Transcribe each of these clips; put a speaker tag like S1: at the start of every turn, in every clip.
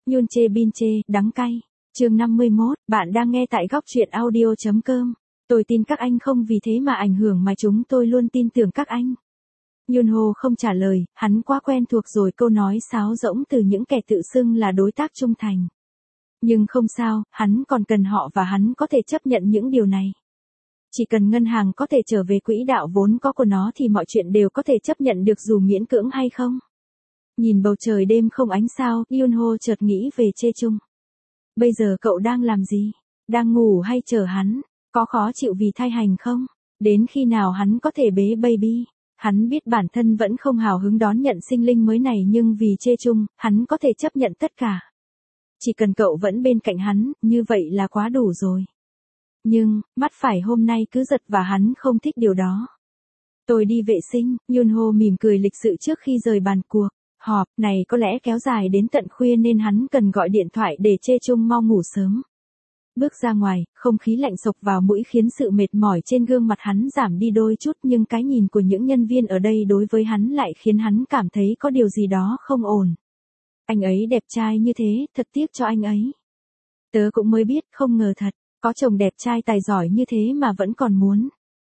S1: Yun chê bin chê, đắng cay. Chương 51, bạn đang nghe tại góc truyện audio.com. Tôi tin các anh không vì thế mà ảnh hưởng mà chúng tôi luôn tin tưởng các anh. Yunho không trả lời, hắn quá quen thuộc rồi câu nói sáo rỗng từ những kẻ tự xưng là đối tác trung thành. Nhưng không sao, hắn còn cần họ và hắn có thể chấp nhận những điều này. Chỉ cần ngân hàng có thể trở về quỹ đạo vốn có của nó thì mọi chuyện đều có thể chấp nhận được dù miễn cưỡng hay không. Nhìn bầu trời đêm không ánh sao, Yunho chợt nghĩ về Chê Chung. Bây giờ cậu đang làm gì? Đang ngủ hay chờ hắn? Có khó chịu vì thai hành không? Đến khi nào hắn có thể bế baby? Hắn biết bản thân vẫn không hào hứng đón nhận sinh linh mới này nhưng vì Chê Chung, hắn có thể chấp nhận tất cả. Chỉ cần cậu vẫn bên cạnh hắn, như vậy là quá đủ rồi. Nhưng, mắt phải hôm nay cứ giật và hắn không thích điều đó. Tôi đi vệ sinh, Yunho mỉm cười lịch sự trước khi rời bàn cuộc. Họp này có lẽ kéo dài đến tận khuya nên hắn cần gọi điện thoại để Chê Chung mau ngủ sớm. Bước ra ngoài, không khí lạnh sộc vào mũi khiến sự mệt mỏi trên gương mặt hắn giảm đi đôi chút nhưng cái nhìn của những nhân viên ở đây đối với hắn lại khiến hắn cảm thấy có điều gì đó không ổn. Anh ấy đẹp trai như thế, thật tiếc cho anh ấy. Tớ cũng mới biết, không ngờ thật, có chồng đẹp trai tài giỏi như thế mà vẫn còn muốn.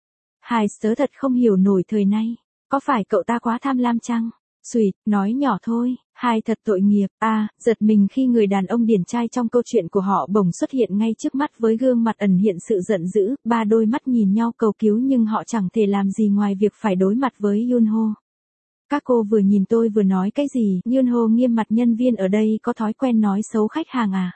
S1: Tớ thật không hiểu nổi thời nay, có phải cậu ta quá tham lam chăng? Xùyt, nói nhỏ thôi, thật tội nghiệp, giật mình khi người đàn ông điển trai trong câu chuyện của họ bỗng xuất hiện ngay trước mắt với gương mặt ẩn hiện sự giận dữ, ba đôi mắt nhìn nhau cầu cứu nhưng họ chẳng thể làm gì ngoài việc phải đối mặt với Yunho. Các cô vừa nhìn tôi vừa nói cái gì, Yunho nghiêm mặt nhân viên ở đây có thói quen nói xấu khách hàng à?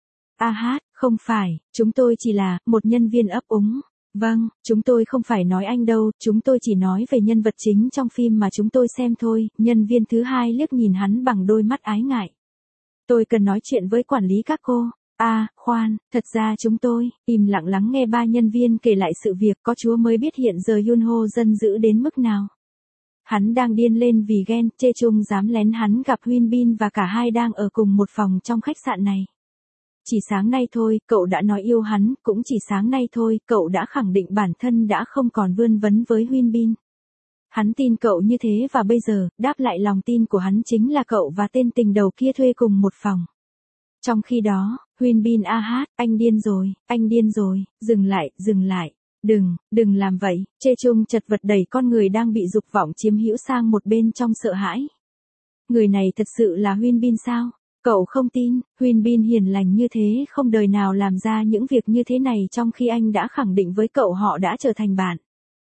S1: Không phải, chúng tôi chỉ là, một nhân viên ấp úng. Vâng, chúng tôi không phải nói anh đâu, chúng tôi chỉ nói về nhân vật chính trong phim mà chúng tôi xem thôi, nhân viên thứ hai liếc nhìn hắn bằng đôi mắt ái ngại. Tôi cần nói chuyện với quản lý các cô. Khoan, thật ra chúng tôi, im lặng lắng nghe ba nhân viên kể lại sự việc có Chúa mới biết hiện giờ Yunho dân dữ đến mức nào. Hắn đang điên lên vì ghen, Chê Chung dám lén hắn gặp Huyên Bin và cả hai đang ở cùng một phòng trong khách sạn này. Chỉ sáng nay thôi, cậu đã nói yêu hắn, cũng chỉ sáng nay thôi, cậu đã khẳng định bản thân đã không còn vươn vấn với Huyên Bin. Hắn tin cậu như thế và bây giờ, đáp lại lòng tin của hắn chính là cậu và tên tình đầu kia thuê cùng một phòng. Trong khi đó, Huyên Bin anh điên rồi, dừng lại, đừng làm vậy, Chê Chung chật vật đẩy con người đang bị dục vọng chiếm hữu sang một bên trong sợ hãi. Người này thật sự là Huyên Bin sao? Cậu không tin, Huyên Bin hiền lành như thế không đời nào làm ra những việc như thế này trong khi anh đã khẳng định với cậu họ đã trở thành bạn.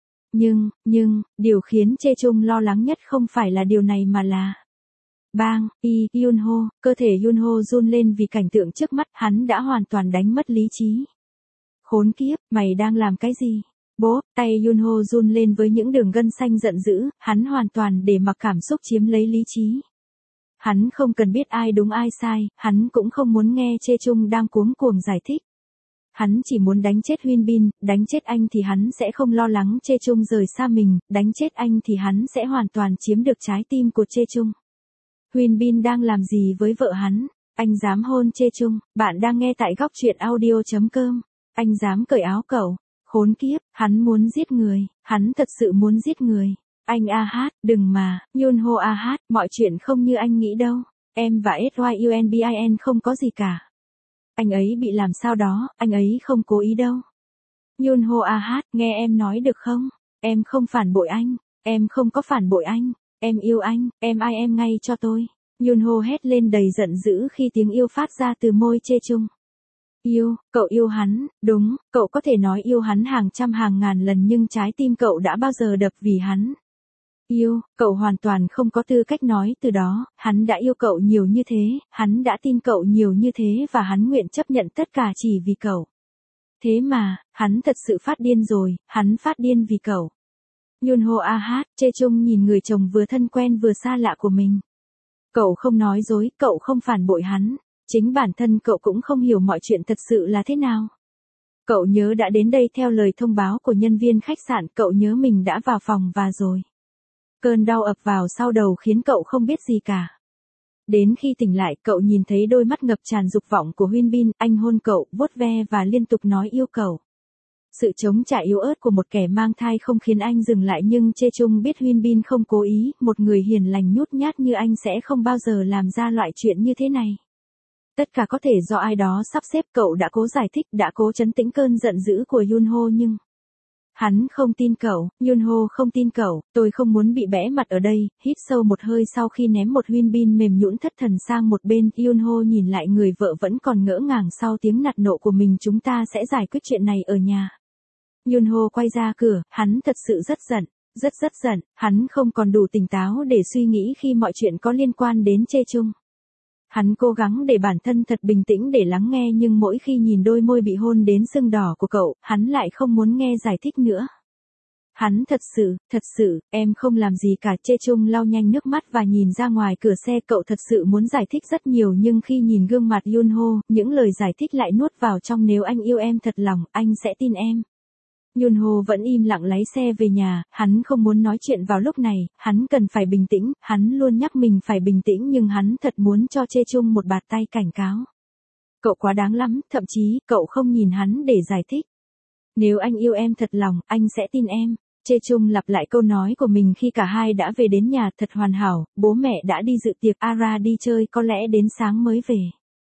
S1: Nhưng, điều khiến Chê Chung lo lắng nhất không phải là điều này mà là... Bang, Yunho, cơ thể Yunho run lên vì cảnh tượng trước mắt, hắn đã hoàn toàn đánh mất lý trí. Khốn kiếp, mày đang làm cái gì? Bố, tay Yunho run lên với những đường gân xanh giận dữ, hắn hoàn toàn để mặc cảm xúc chiếm lấy lý trí. Hắn không cần biết ai đúng ai sai, hắn cũng không muốn nghe Chê Chung đang cuống cuồng giải thích. Hắn chỉ muốn đánh chết Huyên Bin, đánh chết anh thì hắn sẽ không lo lắng Chê Chung rời xa mình, đánh chết anh thì hắn sẽ hoàn toàn chiếm được trái tim của Chê Chung. Huyên Bin đang làm gì với vợ hắn? Anh dám hôn Chê Chung, bạn đang nghe tại góc truyện audio.com. Anh dám cởi áo cậu, khốn kiếp, hắn muốn giết người, hắn thật sự muốn giết người. Anh đừng mà, Yunho mọi chuyện không như anh nghĩ đâu. Em và SYUNBIN không có gì cả. Anh ấy bị làm sao đó, anh ấy không cố ý đâu. Yunho nghe em nói được không? Em không phản bội anh, em không có phản bội anh, em yêu anh, em ai em ngay cho tôi. Yunho hét lên đầy giận dữ khi tiếng yêu phát ra từ môi Chê Chung. Cậu yêu hắn, đúng, cậu có thể nói yêu hắn hàng trăm hàng ngàn lần nhưng trái tim cậu đã bao giờ đập vì hắn. Cậu hoàn toàn không có tư cách nói từ đó, hắn đã yêu cậu nhiều như thế, hắn đã tin cậu nhiều như thế và hắn nguyện chấp nhận tất cả chỉ vì cậu. Thế mà, hắn thật sự phát điên rồi, hắn phát điên vì cậu. Yunho Chê Chung nhìn người chồng vừa thân quen vừa xa lạ của mình. Cậu không nói dối, cậu không phản bội hắn, chính bản thân cậu cũng không hiểu mọi chuyện thật sự là thế nào. Cậu nhớ đã đến đây theo lời thông báo của nhân viên khách sạn, cậu nhớ mình đã vào phòng và rồi. Cơn đau ập vào sau đầu khiến cậu không biết gì cả. Đến khi tỉnh lại, cậu nhìn thấy đôi mắt ngập tràn dục vọng của Huyên Bin, anh hôn cậu, vuốt ve và liên tục nói yêu cậu. Sự chống trả yếu ớt của một kẻ mang thai không khiến anh dừng lại nhưng Chê Chung biết Huyên Bin không cố ý, một người hiền lành nhút nhát như anh sẽ không bao giờ làm ra loại chuyện như thế này. Tất cả có thể do ai đó sắp xếp, cậu đã cố giải thích, đã cố trấn tĩnh cơn giận dữ của Yunho nhưng hắn không tin cậu, Yunho không tin cậu, tôi không muốn bị bẽ mặt ở đây, hít sâu một hơi sau khi ném một huyên bin mềm nhũn thất thần sang một bên, Yunho nhìn lại người vợ vẫn còn ngỡ ngàng sau tiếng nạt nộ của mình, chúng ta sẽ giải quyết chuyện này ở nhà. Yunho quay ra cửa, hắn thật sự rất giận, rất giận, hắn không còn đủ tỉnh táo để suy nghĩ khi mọi chuyện có liên quan đến Chê Chung. Hắn cố gắng để bản thân thật bình tĩnh để lắng nghe nhưng mỗi khi nhìn đôi môi bị hôn đến sưng đỏ của cậu, hắn lại không muốn nghe giải thích nữa. Hắn thật sự, em không làm gì cả. Chê Chung lau nhanh nước mắt và nhìn ra ngoài cửa xe, cậu thật sự muốn giải thích rất nhiều nhưng khi nhìn gương mặt Yunho, những lời giải thích lại nuốt vào trong, nếu anh yêu em thật lòng, anh sẽ tin em. Yunho vẫn im lặng lái xe về nhà, hắn không muốn nói chuyện vào lúc này, hắn cần phải bình tĩnh, hắn luôn nhắc mình phải bình tĩnh nhưng hắn thật muốn cho Chê Chung một bạt tay cảnh cáo. Cậu quá đáng lắm, thậm chí, cậu không nhìn hắn để giải thích. Nếu anh yêu em thật lòng, anh sẽ tin em. Chê Chung lặp lại câu nói của mình khi cả hai đã về đến nhà, thật hoàn hảo, bố mẹ đã đi dự tiệc, Ara đi chơi có lẽ đến sáng mới về.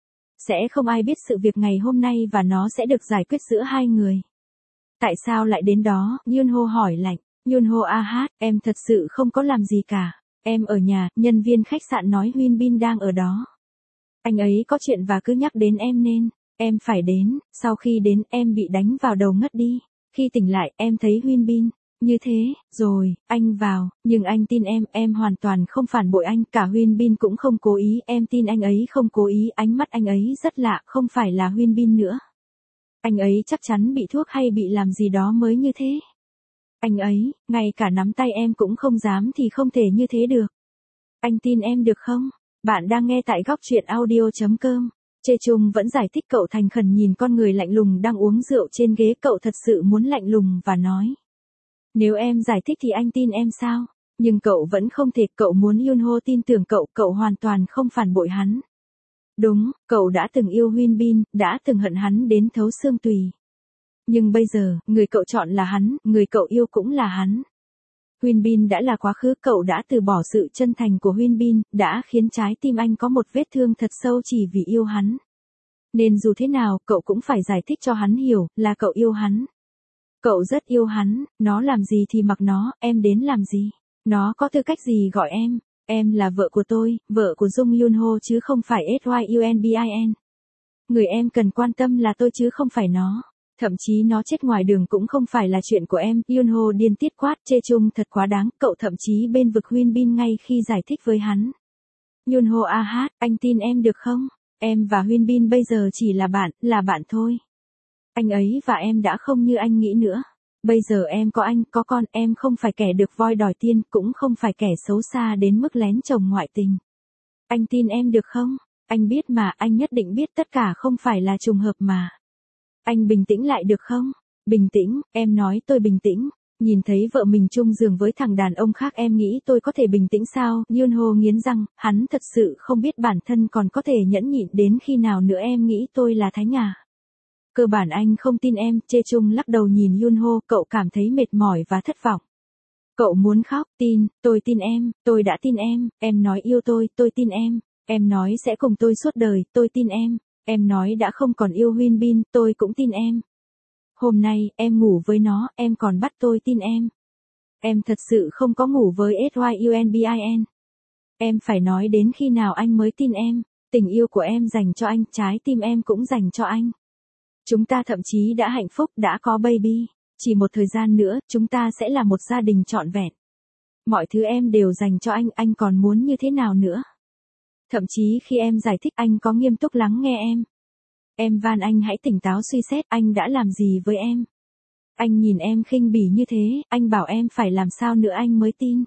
S1: Sẽ không ai biết sự việc ngày hôm nay và nó sẽ được giải quyết giữa hai người. Tại sao lại đến đó? Yunho hỏi lạnh. Yunho em thật sự không có làm gì cả. Em ở nhà, nhân viên khách sạn nói Huyên Bin đang ở đó. Anh ấy có chuyện và cứ nhắc đến em nên em phải đến. Sau khi đến, em bị đánh vào đầu ngất đi. Khi tỉnh lại, em thấy Huyên Bin. Như thế, rồi, anh vào, nhưng anh tin em hoàn toàn không phản bội anh, cả Huyên Bin cũng không cố ý, em tin anh ấy không cố ý, ánh mắt anh ấy rất lạ, không phải là Huyên Bin nữa. Anh ấy chắc chắn bị thuốc hay bị làm gì đó mới như thế. Anh ấy, ngay cả nắm tay em cũng không dám thì không thể như thế được. Anh tin em được không? Bạn đang nghe tại góc truyện audio.com. Chê Chung vẫn giải thích, cậu thành khẩn nhìn con người lạnh lùng đang uống rượu trên ghế, cậu thật sự muốn lạnh lùng và nói. Nếu em giải thích thì anh tin em sao? Nhưng cậu vẫn không thể, cậu muốn Yunho tin tưởng cậu hoàn toàn không phản bội hắn. Đúng, cậu đã từng yêu Huyên Bin, đã từng hận hắn đến thấu xương tùy. Nhưng bây giờ, người cậu chọn là hắn, người cậu yêu cũng là hắn. Huyên Bin đã là quá khứ, cậu đã từ bỏ sự chân thành của Huyên Bin, đã khiến trái tim anh có một vết thương thật sâu chỉ vì yêu hắn. Nên dù thế nào, cậu cũng phải giải thích cho hắn hiểu, là cậu yêu hắn. Cậu rất yêu hắn, nó làm gì thì mặc nó, em đến làm gì? Nó có tư cách gì gọi em? Em là vợ của tôi, vợ của Jung Yunho chứ không phải Syunbin. Người em cần quan tâm là tôi chứ không phải nó. Thậm chí nó chết ngoài đường cũng không phải là chuyện của em. Yunho điên tiết quát. Chê Chung thật quá đáng, cậu thậm chí bên vực Huyên Bin ngay khi giải thích với hắn. Yunho anh tin em được không? Em và Huyên Bin bây giờ chỉ là bạn thôi. Anh ấy và em đã không như anh nghĩ nữa. Bây giờ em có anh, có con, em không phải kẻ được voi đòi tiên, cũng không phải kẻ xấu xa đến mức lén chồng ngoại tình. Anh tin em được không? Anh biết mà, anh nhất định biết tất cả không phải là trùng hợp mà. Anh bình tĩnh lại được không? Bình tĩnh, em nói tôi bình tĩnh. Nhìn thấy vợ mình chung giường với thằng đàn ông khác, em nghĩ tôi có thể bình tĩnh sao? Yunho nghiến răng, hắn thật sự không biết bản thân còn có thể nhẫn nhịn đến khi nào nữa. Em nghĩ tôi là thánh à? Cơ bản anh không tin em. Chê Chung lắc đầu nhìn Yunho, cậu cảm thấy mệt mỏi và thất vọng. Cậu muốn khóc. Tôi tin em, tôi đã tin em nói yêu tôi tin em nói sẽ cùng tôi suốt đời, tôi tin em nói đã không còn yêu Huyên Bin, tôi cũng tin em. Hôm nay, em ngủ với nó, em còn bắt tôi tin em. Em thật sự không có ngủ với Syunbin. Em phải nói đến khi nào anh mới tin em. Tình yêu của em dành cho anh, trái tim em cũng dành cho anh. Chúng ta thậm chí đã hạnh phúc, đã có baby. Chỉ một thời gian nữa, chúng ta sẽ là một gia đình trọn vẹn. Mọi thứ em đều dành cho anh còn muốn như thế nào nữa? Thậm chí khi em giải thích, anh có nghiêm túc lắng nghe em. Em van anh hãy tỉnh táo suy xét, anh đã làm gì với em? Anh nhìn em khinh bỉ như thế, anh bảo em phải làm sao nữa anh mới tin.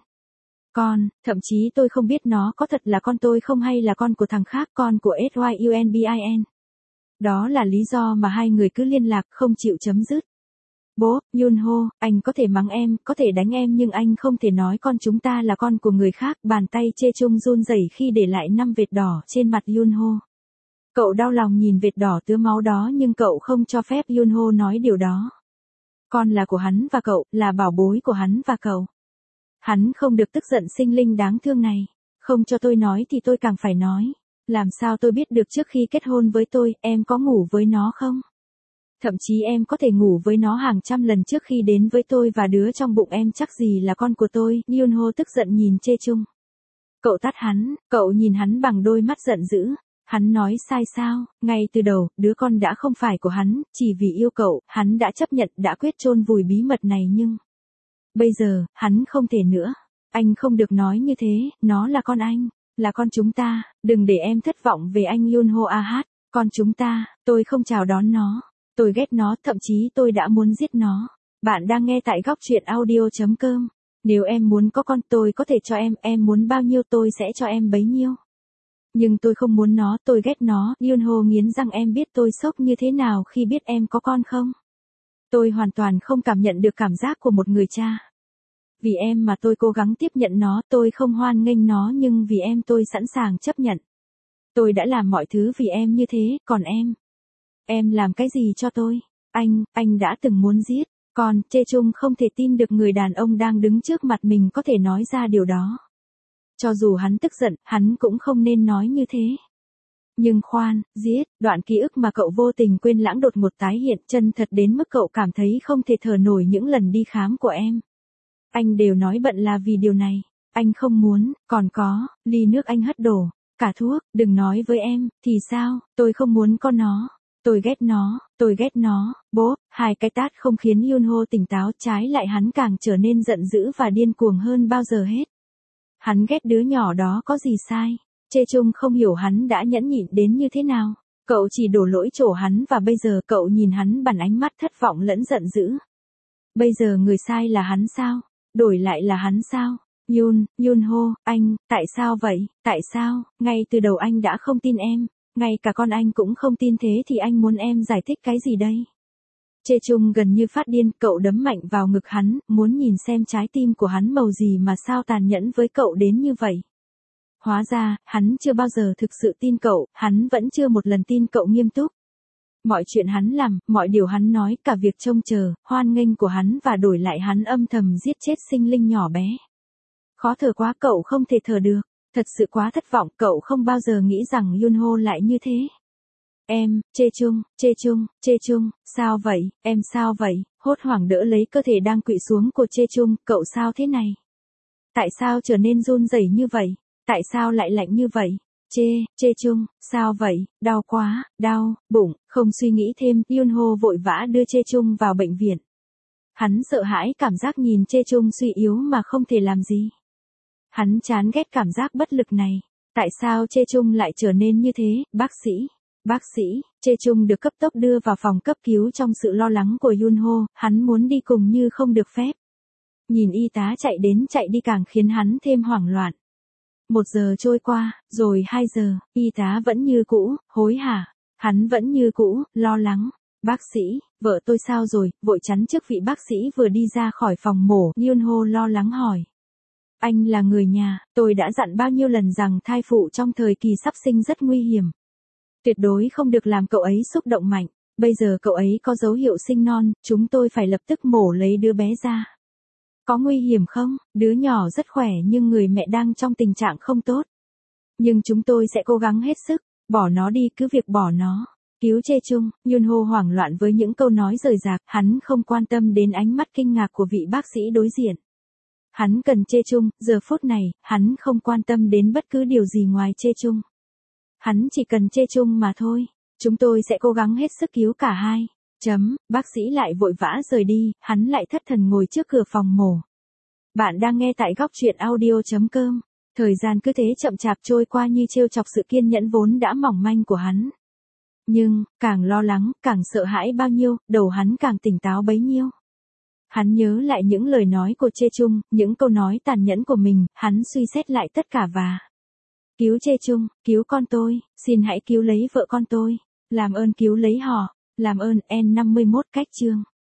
S1: Thậm chí tôi không biết nó có thật là con tôi không hay là con của thằng khác, con của Syunbin. Đó là lý do mà hai người cứ liên lạc, không chịu chấm dứt. Bố, Yunho, anh có thể mắng em, có thể đánh em nhưng anh không thể nói con chúng ta là con của người khác. Bàn tay Chê Chung run rẩy khi để lại 5 vệt đỏ trên mặt Yunho. Cậu đau lòng nhìn vệt đỏ tứa máu đó nhưng cậu không cho phép Yunho nói điều đó. Con là của hắn và cậu, là bảo bối của hắn và cậu. Hắn không được tức giận sinh linh đáng thương này. Không cho tôi nói thì tôi càng phải nói. Làm sao tôi biết được trước khi kết hôn với tôi, em có ngủ với nó không? Thậm chí em có thể ngủ với nó hàng trăm lần trước khi đến với tôi và đứa trong bụng em chắc gì là con của tôi. Yunho tức giận nhìn Chê Chung. Cậu tát hắn, cậu nhìn hắn bằng đôi mắt giận dữ. Hắn nói sai sao, ngay từ đầu, đứa con đã không phải của hắn, chỉ vì yêu cậu, hắn đã chấp nhận, đã quyết chôn vùi bí mật này nhưng... Bây giờ, hắn không thể nữa. Anh không được nói như thế, nó là con anh, là con chúng ta, đừng để em thất vọng về anh Yunho Ah. Con chúng ta, tôi không chào đón nó, tôi ghét nó, thậm chí tôi đã muốn giết nó. Bạn đang nghe tại góc truyện audio.com. Nếu em muốn có con tôi có thể cho em muốn bao nhiêu tôi sẽ cho em bấy nhiêu. Nhưng tôi không muốn nó, tôi ghét nó. Yunho nghiến răng, em biết tôi sốc như thế nào khi biết em có con không? Tôi hoàn toàn không cảm nhận được cảm giác của một người cha. Vì em mà tôi cố gắng tiếp nhận nó, tôi không hoan nghênh nó nhưng vì em tôi sẵn sàng chấp nhận. Tôi đã làm mọi thứ vì em như thế, còn em làm cái gì cho tôi? Anh đã từng muốn giết. Còn, Chê Chung không thể tin được người đàn ông đang đứng trước mặt mình có thể nói ra điều đó. Cho dù hắn tức giận, hắn cũng không nên nói như thế. Nhưng khoan, giết, đoạn ký ức mà cậu vô tình quên lãng đột ngột tái hiện chân thật đến mức cậu cảm thấy không thể thở nổi những lần đi khám của em. Anh đều nói bận là vì điều này. Anh không muốn, còn có, ly nước anh hất đổ. Cả thuốc, đừng nói với em, thì sao, tôi không muốn con nó. Tôi ghét nó, bố, hai cái tát không khiến Yunho tỉnh táo, trái lại hắn càng trở nên giận dữ và điên cuồng hơn bao giờ hết. Hắn ghét đứa nhỏ đó có gì sai. Chê Chung không hiểu hắn đã nhẫn nhịn đến như thế nào. Cậu chỉ đổ lỗi chỗ hắn và bây giờ cậu nhìn hắn bằng ánh mắt thất vọng lẫn giận dữ. Bây giờ người sai là hắn sao? Đổi lại là hắn sao? Yunho, tại sao vậy? Tại sao? Ngay từ đầu anh đã không tin em. Ngay cả con anh cũng không tin, thế thì anh muốn em giải thích cái gì đây? Chê Chung gần như phát điên, cậu đấm mạnh vào ngực hắn, muốn nhìn xem trái tim của hắn màu gì mà sao tàn nhẫn với cậu đến như vậy. Hóa ra, hắn chưa bao giờ thực sự tin cậu, hắn vẫn chưa một lần tin cậu nghiêm túc. Mọi chuyện hắn làm, mọi điều hắn nói, cả việc trông chờ, hoan nghênh của hắn và đổi lại hắn âm thầm giết chết sinh linh nhỏ bé. Khó thở quá, cậu không thể thở được. Thật sự quá thất vọng, cậu không bao giờ nghĩ rằng Yunho lại như thế. Chê Chung, sao vậy, em sao vậy? Hốt hoảng đỡ lấy cơ thể đang kụỵ xuống của Chê Chung, cậu sao thế này? Tại sao trở nên run rẩy như vậy? Tại sao lại lạnh như vậy? Chê Chung, sao vậy? Đau quá, đau, bụng, không suy nghĩ thêm, Yunho vội vã đưa Chê Chung vào bệnh viện. Hắn sợ hãi cảm giác nhìn Chê Chung suy yếu mà không thể làm gì. Hắn chán ghét cảm giác bất lực này. Tại sao Chê Chung lại trở nên như thế, bác sĩ, Chê Chung được cấp tốc đưa vào phòng cấp cứu trong sự lo lắng của Yunho, hắn muốn đi cùng như không được phép. Nhìn y tá chạy đến chạy đi càng khiến hắn thêm hoảng loạn. 1 giờ trôi qua, rồi 2 giờ, y tá vẫn như cũ, hối hả. Hắn vẫn như cũ, lo lắng. Bác sĩ, vợ tôi sao rồi, vội chắn trước vị bác sĩ vừa đi ra khỏi phòng mổ, Yunho lo lắng hỏi. Anh là người nhà, tôi đã dặn bao nhiêu lần rằng thai phụ trong thời kỳ sắp sinh rất nguy hiểm. Tuyệt đối không được làm cậu ấy xúc động mạnh. Bây giờ cậu ấy có dấu hiệu sinh non, chúng tôi phải lập tức mổ lấy đứa bé ra. Có nguy hiểm không? Đứa nhỏ rất khỏe nhưng người mẹ đang trong tình trạng không tốt. Nhưng chúng tôi sẽ cố gắng hết sức, bỏ nó đi, cứ việc bỏ nó. Cứu Chê Chung, Yunho hoảng loạn với những câu nói rời rạc, hắn không quan tâm đến ánh mắt kinh ngạc của vị bác sĩ đối diện. Hắn cần Chê Chung, giờ phút này, hắn không quan tâm đến bất cứ điều gì ngoài Chê Chung. Hắn chỉ cần Chê Chung mà thôi. Chúng tôi sẽ cố gắng hết sức cứu cả hai. Bác sĩ lại vội vã rời đi, hắn lại thất thần ngồi trước cửa phòng mổ. Bạn đang nghe tại góc truyện audio.com. Thời gian cứ thế chậm chạp trôi qua như trêu chọc sự kiên nhẫn vốn đã mỏng manh của hắn. Nhưng, càng lo lắng, càng sợ hãi bao nhiêu, đầu hắn càng tỉnh táo bấy nhiêu. Hắn nhớ lại những lời nói của Chê Chung, những câu nói tàn nhẫn của mình, hắn suy xét lại tất cả và... Cứu Chê Chung, cứu con tôi, xin hãy cứu lấy vợ con tôi. Làm ơn cứu lấy họ, làm ơn. N51 cách chương.